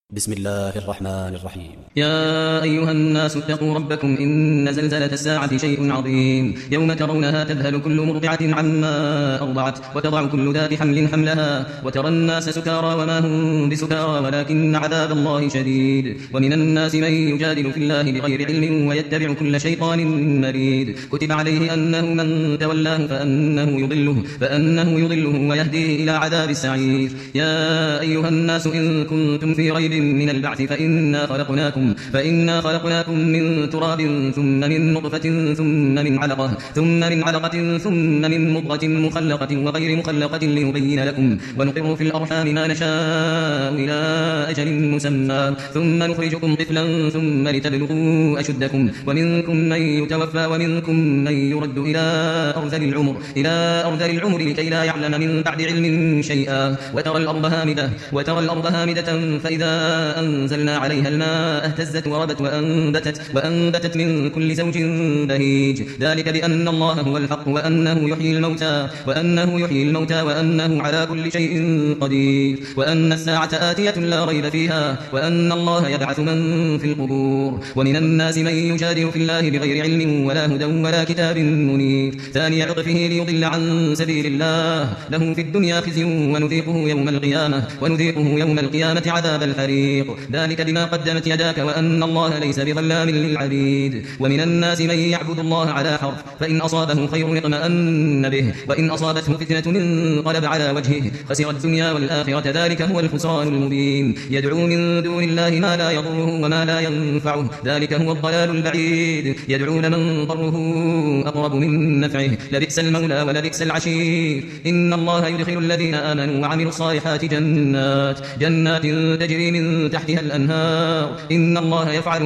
بسم الله الرحمن الرحيم. يا أيها الناس اتقوا ربكم إن زلزلة الساعة شيء عظيم يوم ترونها تذهل كل مرضعة عما أرضعت وتضع كل ذات حمل حملها وترى الناس سكارى وما هم بسكارى ولكن عذاب الله شديد. ومن الناس من يجادل في الله بغير علم ويتبع كل شيطان مريد. كتب عليه أنه من تولاه فأنه يضله ويهديه إلى عذاب السعير. يا أيها الناس إن كنتم في ريب من البعث فإنا خلقناكم من تراب ثم من نطفة ثم من علقة ثم من مضغة مخلقة وغير مخلقة لنبين لكم ونقر في الأرحام ما نشاء إلى أجل مسمى ثم نخرجكم طفلا ثم لتبلغوا أشدكم ومنكم من يتوفى ومنكم من يرد إلى أرذل العمر لكي لا يعلم من بعد علم شيئا. وترى الأرض هامدة فإذا أنزلنا عليها الماء اهتزت وربت وأنبتت من كل زوج بهيج. ذلك بأن الله هو الحق وأنه يحيي الموتى وأنه على كل شيء قدير وأن الساعة آتية لا ريب فيها وأن الله يبعث من في القبور. ومن الناس من يجادل في الله بغير علم ولا هدى ولا كتاب منير. ثاني عطفه ليضل عن سبيل الله له في الدنيا خزي ونذيقه يوم القيامة عذاب الحريق. ذلك بما قدمت يداك وأن الله ليس بظلام للعبيد. ومن الناس من يعبد الله على حرف فإن أصابه خير اطمأن به وإن أصابته فتنة انقلب على وجهه خسر الدنيا والآخرة. ذلك هو الخسران المبين. يدعو من دون الله ما لا يضره وما لا ينفعه ذلك هو الضلال البعيد. يدعو لمن ضره أقرب من نفعه لبئس المولى ولبئس العشير. إن الله يدخل الذين آمنوا وعملوا الصالحات جنات تجري من تحتها الأنهار. إن الله يفعل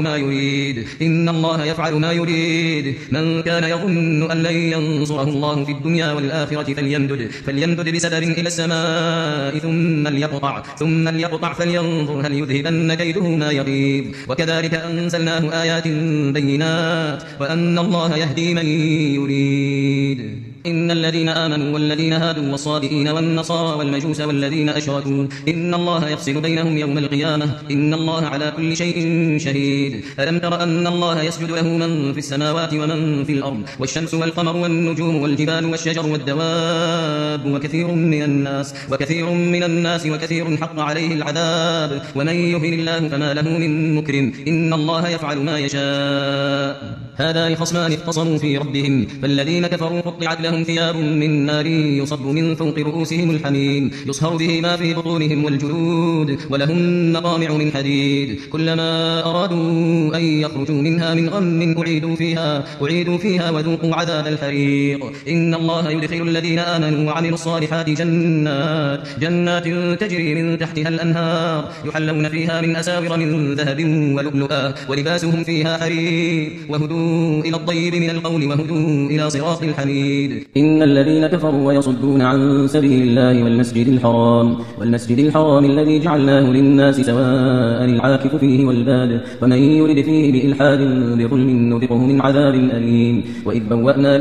ما يريد. من كان يظن أن لن ينصره الله في الدنيا والآخرة فليمدد بسبب إلى السماء ثم ليقطع فلينظر هل يذهبن كيده ما يغيظ. وكذلك أنزلناه آيات بينات وأن الله يهدي من يريد. إن الذين آمنوا والذين هادوا والصابئين والنصارى والمجوس والذين أشركوا إن الله يفصل بينهم يوم القيامة إن الله على كل شيء شهيد. ألم تر أن الله يسجد له من في السماوات ومن في الأرض والشمس والقمر والنجوم والجبال والشجر والدواب وكثير من الناس وكثير حق عليه العذاب. ومن يهن الله فما له من مكرم إن الله يفعل ما يشاء. هذان خصمان اختصموا في ربهم فالذين كفروا قطعت لهم ثياب من نار يصب من فوق رؤوسهم الحميم يصهر به ما في بطونهم والجلود ولهم مقامع من حديد. كلما أرادوا أن يخرجوا منها من غم أعيدوا فيها وذوقوا عذاب الحريق. إن الله يدخل الذين آمنوا وعملوا الصالحات جنات تجري من تحتها الأنهار يحلون فيها من أساور من ذهب ولؤلؤا ولباسهم فيها حرير وهدوا إلى الطيب من القول وهدوا إلى صراط الحميد. إن الذين كفروا ويصدون عن سبيل الله والمسجد الحرام الذي جعلناه للناس سواء العاكف فيه والباد ومن يرد فيه بإلحاد بظلم نذقه من عذاب أليم. وإذ بوأنا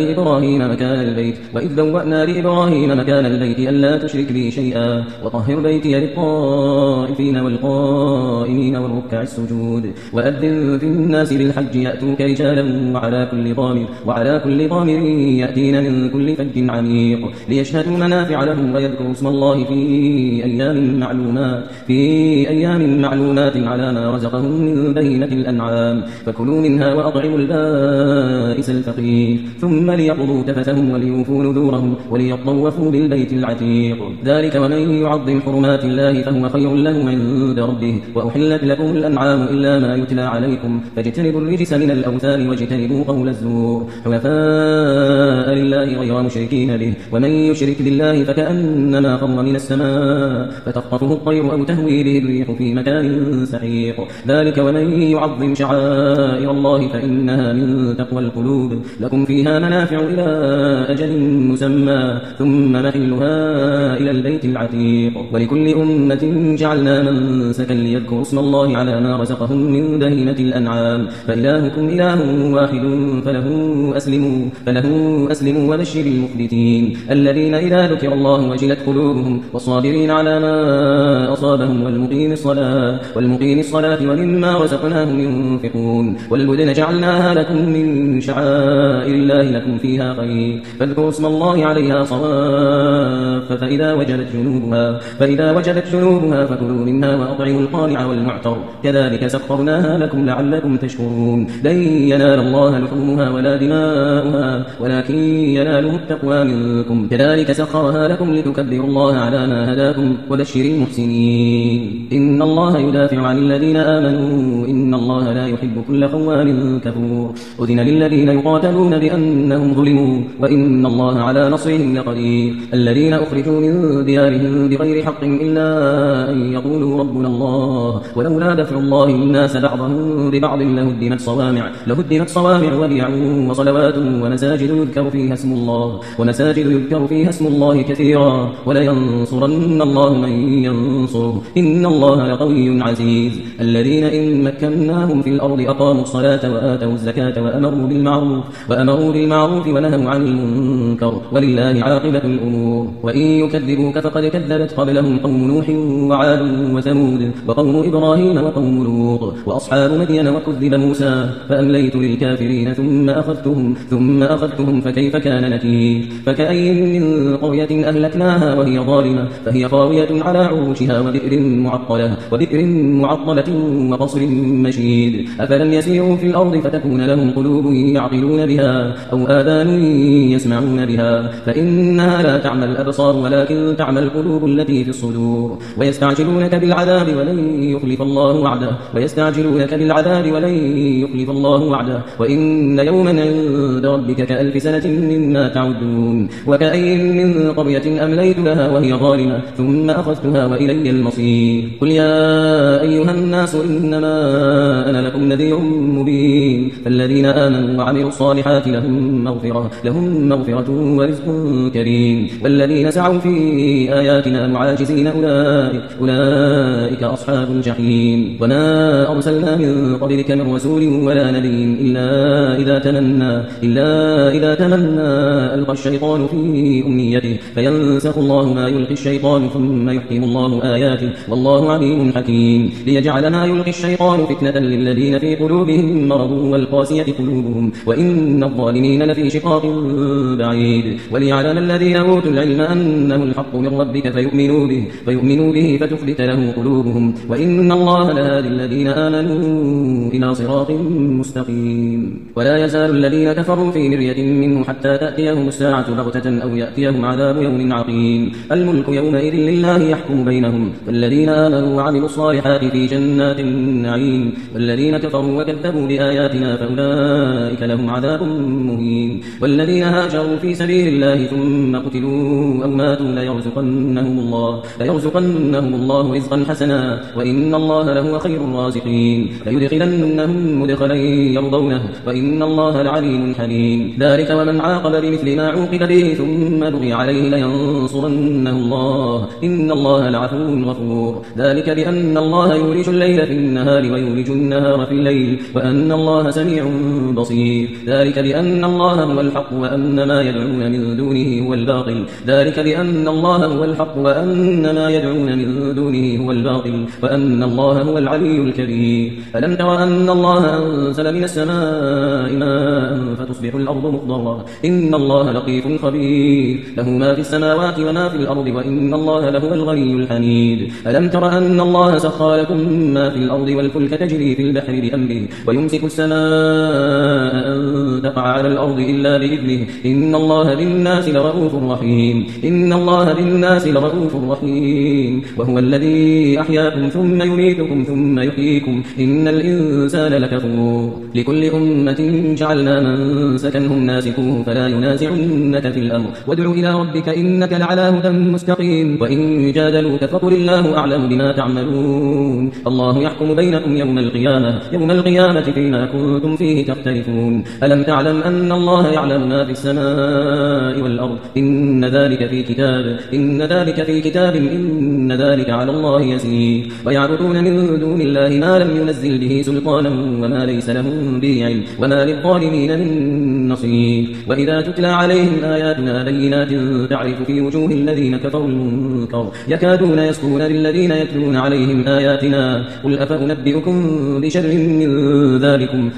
لإبراهيم مكان البيت ألا تشرك بي شيئا وطهر بيتي للطائفين والقائمين والركع السجود. وأذن في الناس بالحج يأتوك رجالا وعلى كل ضامر يأتين من كل فج عميق ليشهدوا منافع لهم ويذكروا اسم الله في أيام معلومات على ما رزقهم من بهيمة الأنعام فكلوا منها وأطعموا البائس الفقير ثم ليقضوا تفثهم وليوفوا نذورهم وليطوفوا بالبيت العتيق. ذلك ومن يعظم حرمات الله فهو خير له عند ربه. وأحلت لكم الأنعام إلا ما يتلى عليكم فاجتنبوا الرجس من الأوثان واجتنبوا قول الزور حنفاء لله غير مشركين به. ومن يشرك بالله فكأنما خر من السماء فتخطفه الطير أو تهوي به الريح في مكان سحيق. ذلك ومن يعظم شعائر الله فإنها من تقوى القلوب. لكم فيها منافع إلى أجل مسمى ثم محلها إلى البيت العتيق. ولكل أمة جعلنا منسكا ليذكروا اسم الله على ما رزقهم من بهيمة الأنعام فإلهكم إله واحد فله أسلموا وبشر المخبتين الذين إذا ذكر الله وجلت قلوبهم والصابرين على ما أصابهم والمقيم الصلاة ومما رزقناهم ينفقون والبدن جعلناها لكم من شعائر الله لكم فيها خير فاذكروا اسم الله عليها صواف فإذا وجبت جنوبها فكلوا منها وأطعموا القانع والمعتر كذلك سخرناها لكم لعلكم تشكرون لن ينال الله لحومها ولا دماؤها ولكن يناله التقوى منكم كذلك سخرها لكم لتكبروا الله على ما هداكم وبشر المحسنين إن الله يدافع عن الذين آمنوا إن الله لا يحب كل خوان كفور أذن للذين يقاتلون بأنهم ظلموا وإن الله على نصرهم لقدير الذين أخرجوا من ديارهم بغير حق إلا أن يقولوا ربنا الله ولولا دفع الله الناس بعضهم ببعض لهدمت صوامع وبيع وصلوات ومساجد يذكر فيها اسم الله كثيرا ولينصرن الله من ينصره إن الله لقوي عزيز الذين إن مكناهم في الأرض أقاموا الصلاة وآتوا الزكاة وأمروا بالمعروف ونهوا عن المنكر ولله عاقبة الأمور وإن يكذبوك فقد كذبت قبلهم قوم نوح وعاد وثمود وقوم إبراهيم وقوم لوط وأصحاب مدين وكذب موسى فأمليت للكافرين ثم أخذتهم فكيف كان نكير فكأين من قرية أهلكناها وهي ظالمة فهي خاوية على عروشها وبئر معطلة وقصر مشيد أفلم يسيروا في الأرض فتكون لهم قلوب يعقلون بها أو آذان يسمعون بها فإنها لا تعمى الأبصار ولكن تعمى القلوب التي في الصدور ويستعجلونك بالعذاب ولن يخلف الله وعده وإن يوما عند ربك كألف سنة مما تعدون وكأين من قرية أمليت لها وهي ظالمة ثم أخذتها وإلي المصير قل يا أيها الناس إنما أنا لكم نذير مبين فالذين آمنوا وعملوا الصالحات لهم مغفرة ورزق كريم والذين سعوا في آياتنا معاجزين أولئك أصحاب الجحيم وما أرسلنا من قبلك من رسول ولا نبي إلا إذا تمنى ألقى الشيطان في أمنيته فينسخ الله ما يلقي الشيطان ثم يحكم الله آياته والله عليم حكيم ليجعل ما يلقي الشيطان فتنة للذين في قلوبهم مرض والقاسية قلوبهم وإن الظالمين لفي شقاق بعيد وليعلم الذين أوتوا العلم أنه الحق من ربك فيؤمنوا به فتخبت له قلوبهم وإن الله لهادي الذين آمنوا إلى صراط مستقيم ولا يزال الذين كفروا في مرية منه حتى تأتيهم الساعة بغتة أو يأتيهم عذاب يوم عقيم الملك يومئذ لله يحكم بينهم والذين آمنوا وعملوا الصالحات في جنات النعيم والذين كفروا وكذبوا بآياتنا فأولئك لهم عذاب مهين والذين هاجروا في سبيل الله ثم قتلوا أو ماتوا ليرزقنهم الله رزقا حسنا وإن الله لهو خير الرازقين ليدخلنهم مدخلا يرضونه وإن الله لعليم حليم ذلك ومن عاقب بمثل ما عوقب به ثم بغي عليه لينصرنه الله إن الله لعفو غفور ذلك بأن الله يولج الليل في النهار ويولج النهار في الليل وأن الله سميع بصير ذلك بأن الله هو الحق وأن ما يدعون من دونه هو الباطل ذلك بأن الله هو الحق وأن ما يدعون من دونه هو الباطل وأن الله هو العلي الكبير ألم تر أن الله أنزل من السماء ماء فتصبح الأرض مخضرا إن الله لطيف خبير له ما في السماوات وما في الأرض وإن الله لهو الغني الحميد ألم تر أن الله سخر لكم ما في الأرض والفلك تجري في البحر بأمره ويمسك السماء أن تقع على الأرض إلا بإذنه إن الله بالناس لرؤوف رحيم وهو الذي أحياكم ثم يميتكم ثم يحييكم إن الإنسان لكفور لكل أمة جعلنا من سكنهم ناسكوه فلا ينازعنك في الأمر وادع إلى ربك إنك لعلى هدى مستقيم وإن جادلوك فقل الله أعلم بما تعملون الله يحكم بينكم يوم القيامة فيما كنتم كنتم فيه تختلفون ألم تعلم أن الله يعلم ما في السماء والأرض إن ذلك في كتاب إن ذلك على الله يسير ويعبدون من دون الله ما لم ينزل به سلطانا وما ليس لهم به علم وما للظالمين من نصير وإذا تتلى عليهم آياتنا بينات تعرف في وجوه الذين كفروا المنكر يكادون يسطون بالذين يتلون عليهم آياتنا قل أفأنبئكم بشر من ذلكم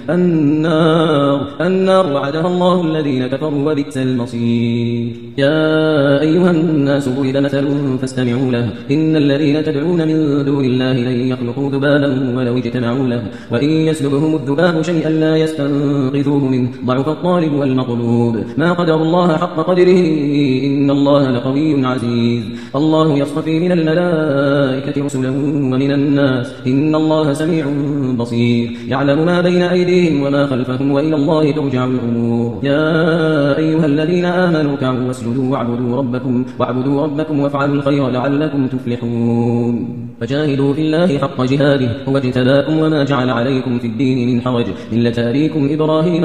النار وعدها الله الذين كفروا وبئس المصير يا أيها الناس ضرب مثل فاستمعوا له إن الذين تدعون من دون الله لن يخلقوا ذبابا ولو اجتمعوا له وإن يسلبهم الذباب شيئا لا يستنقذوه منه ضعف الطالب والمطلوب ما قدر الله حق قدره إن الله لقوي عزيز الله يصطفي من الملائكة رسلا ومن الناس إن الله سميع بصير يعلم ما بين أيديهم وما خلفهم وإلى الله ترجع الأمور يا أيها الذين آمنوا اركعوا واسجدوا واعبدوا ربكم وافعلوا الخير لعلكم تفلحون فجاهدوا في الله حق جهاده هو اجتباكم وما جعل عليكم في الدين من حرج ملة أبيكم إبراهيم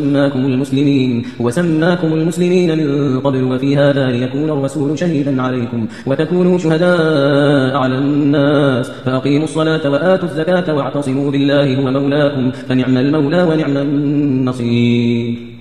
وسماكم المسلمين من قبل وفي هذا ليكون الرسول شهيدا عليكم وتكونوا شهداء على الناس فأقيموا الصلاة وآتوا الزكاة واعتصموا بالله هو مولاكم فنعم المولى ونعم النصير